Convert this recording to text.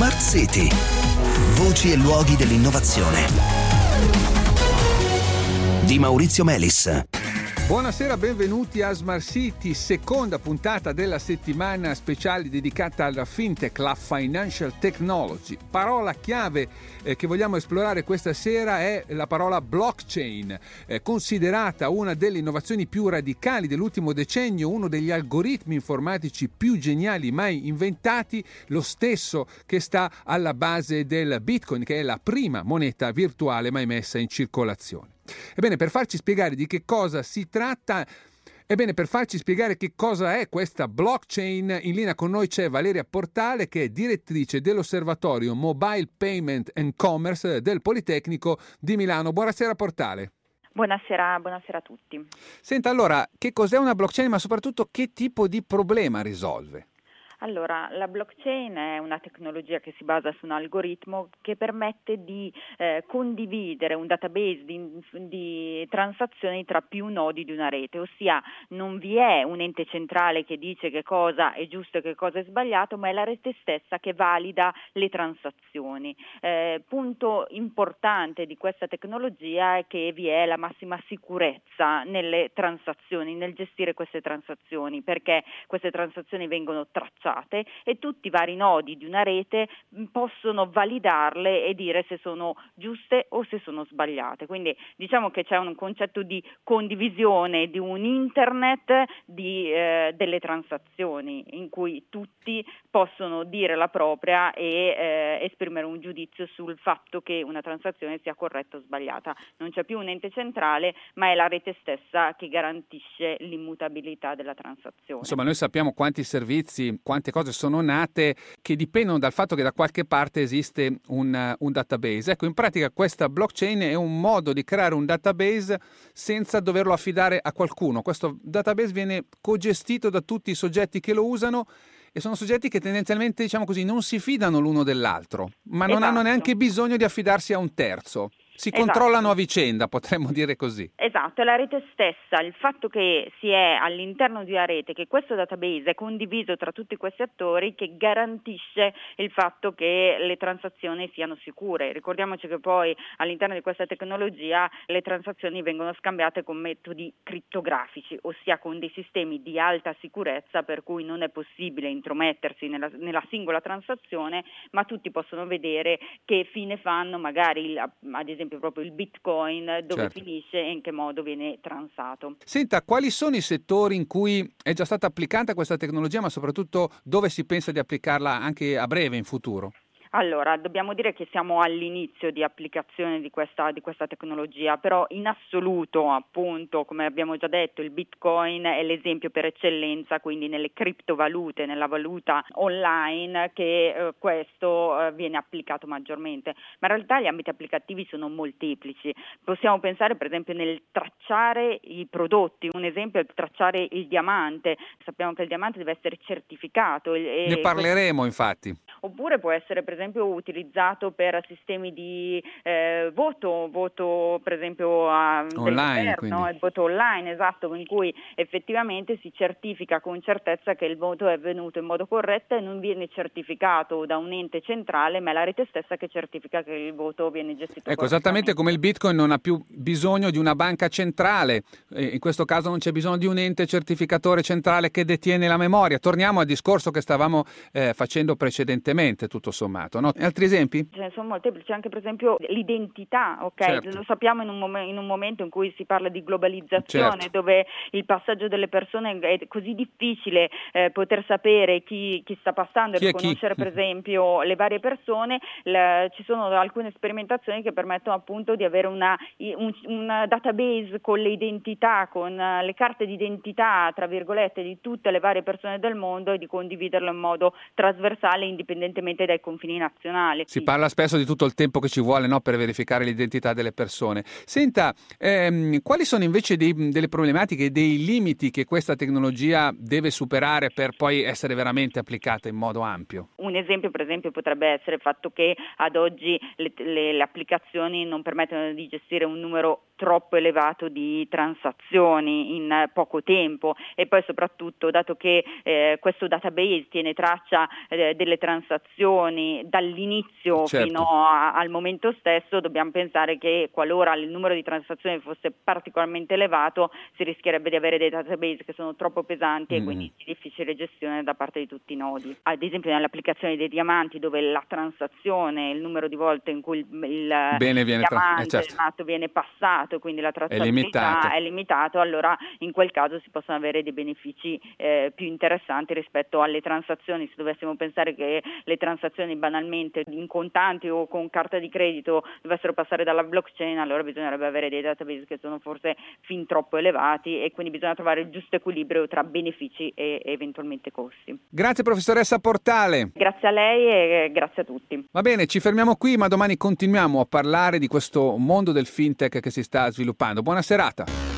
Smart City. Voci e luoghi dell'innovazione. Di Maurizio Melis. Buonasera, benvenuti a Smart City, seconda puntata della settimana speciale dedicata alla FinTech, la Financial Technology. Parola chiave che vogliamo esplorare questa sera è la parola blockchain, considerata una delle innovazioni più radicali dell'ultimo decennio, uno degli algoritmi informatici più geniali mai inventati, lo stesso che sta alla base del Bitcoin, che è la prima moneta virtuale mai messa in circolazione. Ebbene, per farci spiegare di che cosa si tratta, per farci spiegare che cosa è questa blockchain, in linea con noi c'è Valeria Portale, che è direttrice dell'Osservatorio Mobile Payment and Commerce del Politecnico di Milano. Buonasera Portale. Buonasera a tutti. Senta, allora, che cos'è una blockchain, ma soprattutto che tipo di problema risolve? Allora, la blockchain è una tecnologia che si basa su un algoritmo che permette di condividere un database di transazioni tra più nodi di una rete, ossia non vi è un ente centrale che dice che cosa è giusto e che cosa è sbagliato, ma è la rete stessa che valida le transazioni. Punto importante di questa tecnologia è che vi è la massima sicurezza nelle transazioni, nel gestire queste transazioni, perché queste transazioni vengono tracciate e tutti i vari nodi di una rete possono validarle e dire se sono giuste o se sono sbagliate. Quindi diciamo che c'è un concetto di condivisione di un internet delle transazioni in cui tutti possono dire la propria e esprimere un giudizio sul fatto che una transazione sia corretta o sbagliata. Non c'è più un ente centrale, ma è la rete stessa che garantisce l'immutabilità della transazione. Insomma, noi sappiamo quanti servizi, quante cose sono nate che dipendono dal fatto che da qualche parte esiste un database. Ecco, in pratica questa blockchain è un modo di creare un database senza doverlo affidare a qualcuno. Questo database viene cogestito da tutti i soggetti che lo usano e sono soggetti che tendenzialmente, diciamo così, non si fidano l'uno dell'altro, ma non hanno neanche bisogno di affidarsi a un terzo. Si controllano a vicenda, potremmo dire così. Esatto, è la rete stessa, il fatto che si è all'interno di una rete, che questo database è condiviso tra tutti questi attori, che garantisce il fatto che le transazioni siano sicure. Ricordiamoci che poi all'interno di questa tecnologia le transazioni vengono scambiate con metodi crittografici, ossia con dei sistemi di alta sicurezza per cui non è possibile intromettersi nella singola transazione, ma tutti possono vedere che fine fanno magari ad esempio proprio il Bitcoin, dove finisce e in che modo viene transato. Senta, quali sono i settori in cui è già stata applicata questa tecnologia, ma soprattutto dove si pensa di applicarla anche a breve, in futuro? Allora, dobbiamo dire che siamo all'inizio di applicazione di questa tecnologia, però in assoluto, appunto, come abbiamo già detto, il Bitcoin è l'esempio per eccellenza, quindi nelle criptovalute, nella valuta online, che questo viene applicato maggiormente. Ma in realtà gli ambiti applicativi sono molteplici. Possiamo pensare per esempio nel tracciare i prodotti, un esempio è tracciare il diamante. Sappiamo che il diamante deve essere certificato. Ne parleremo infatti. Oppure può essere per esempio utilizzato per sistemi di voto per esempio online, no? Il voto online, esatto, in cui effettivamente si certifica con certezza che il voto è avvenuto in modo corretto e non viene certificato da un ente centrale, ma è la rete stessa che certifica che il voto viene gestito. Ecco, esattamente come il Bitcoin non ha più bisogno di una banca centrale, in questo caso non c'è bisogno di un ente certificatore centrale che detiene la memoria. Torniamo al discorso che stavamo facendo precedentemente, tutto sommato, no? Altri esempi? Ce ne sono molteplici, anche per esempio l'identità, ok? Certo. Lo sappiamo in un momento in cui si parla di globalizzazione, dove il passaggio delle persone è così difficile poter sapere chi sta passando e riconoscere per esempio le varie persone. Ci sono alcune sperimentazioni che permettono appunto di avere un database con le identità, con le carte d'identità, tra virgolette, di tutte le varie persone del mondo e di condividerlo in modo trasversale, indipendentemente dai confini nazionali. Si parla spesso di tutto il tempo che ci vuole, no, per verificare l'identità delle persone. Senta, quali sono invece delle problematiche, dei limiti che questa tecnologia deve superare per poi essere veramente applicata in modo ampio? Un esempio, per esempio, potrebbe essere il fatto che ad oggi le applicazioni non permettono di gestire un numero troppo elevato di transazioni in poco tempo, e poi soprattutto, dato che questo database tiene traccia delle transazioni dall'inizio fino al momento stesso, dobbiamo pensare che qualora il numero di transazioni fosse particolarmente elevato si rischierebbe di avere dei database che sono troppo pesanti e quindi di difficile gestione da parte di tutti i nodi. Ad esempio nell'applicazione dei diamanti, dove la transazione, il numero di volte in cui il diamante viene passato, quindi la tracciabilità è limitato, allora in quel caso si possono avere dei benefici più interessanti rispetto alle transazioni. Se dovessimo pensare che le transazioni banalmente in contanti o con carta di credito dovessero passare dalla blockchain, allora bisognerebbe avere dei database che sono forse fin troppo elevati, e quindi bisogna trovare il giusto equilibrio tra benefici e eventualmente costi. Grazie professoressa Portale. Grazie a lei e grazie a tutti. Va bene, ci fermiamo qui, ma domani continuiamo a parlare di questo mondo del fintech che si sta sviluppando. Buona serata.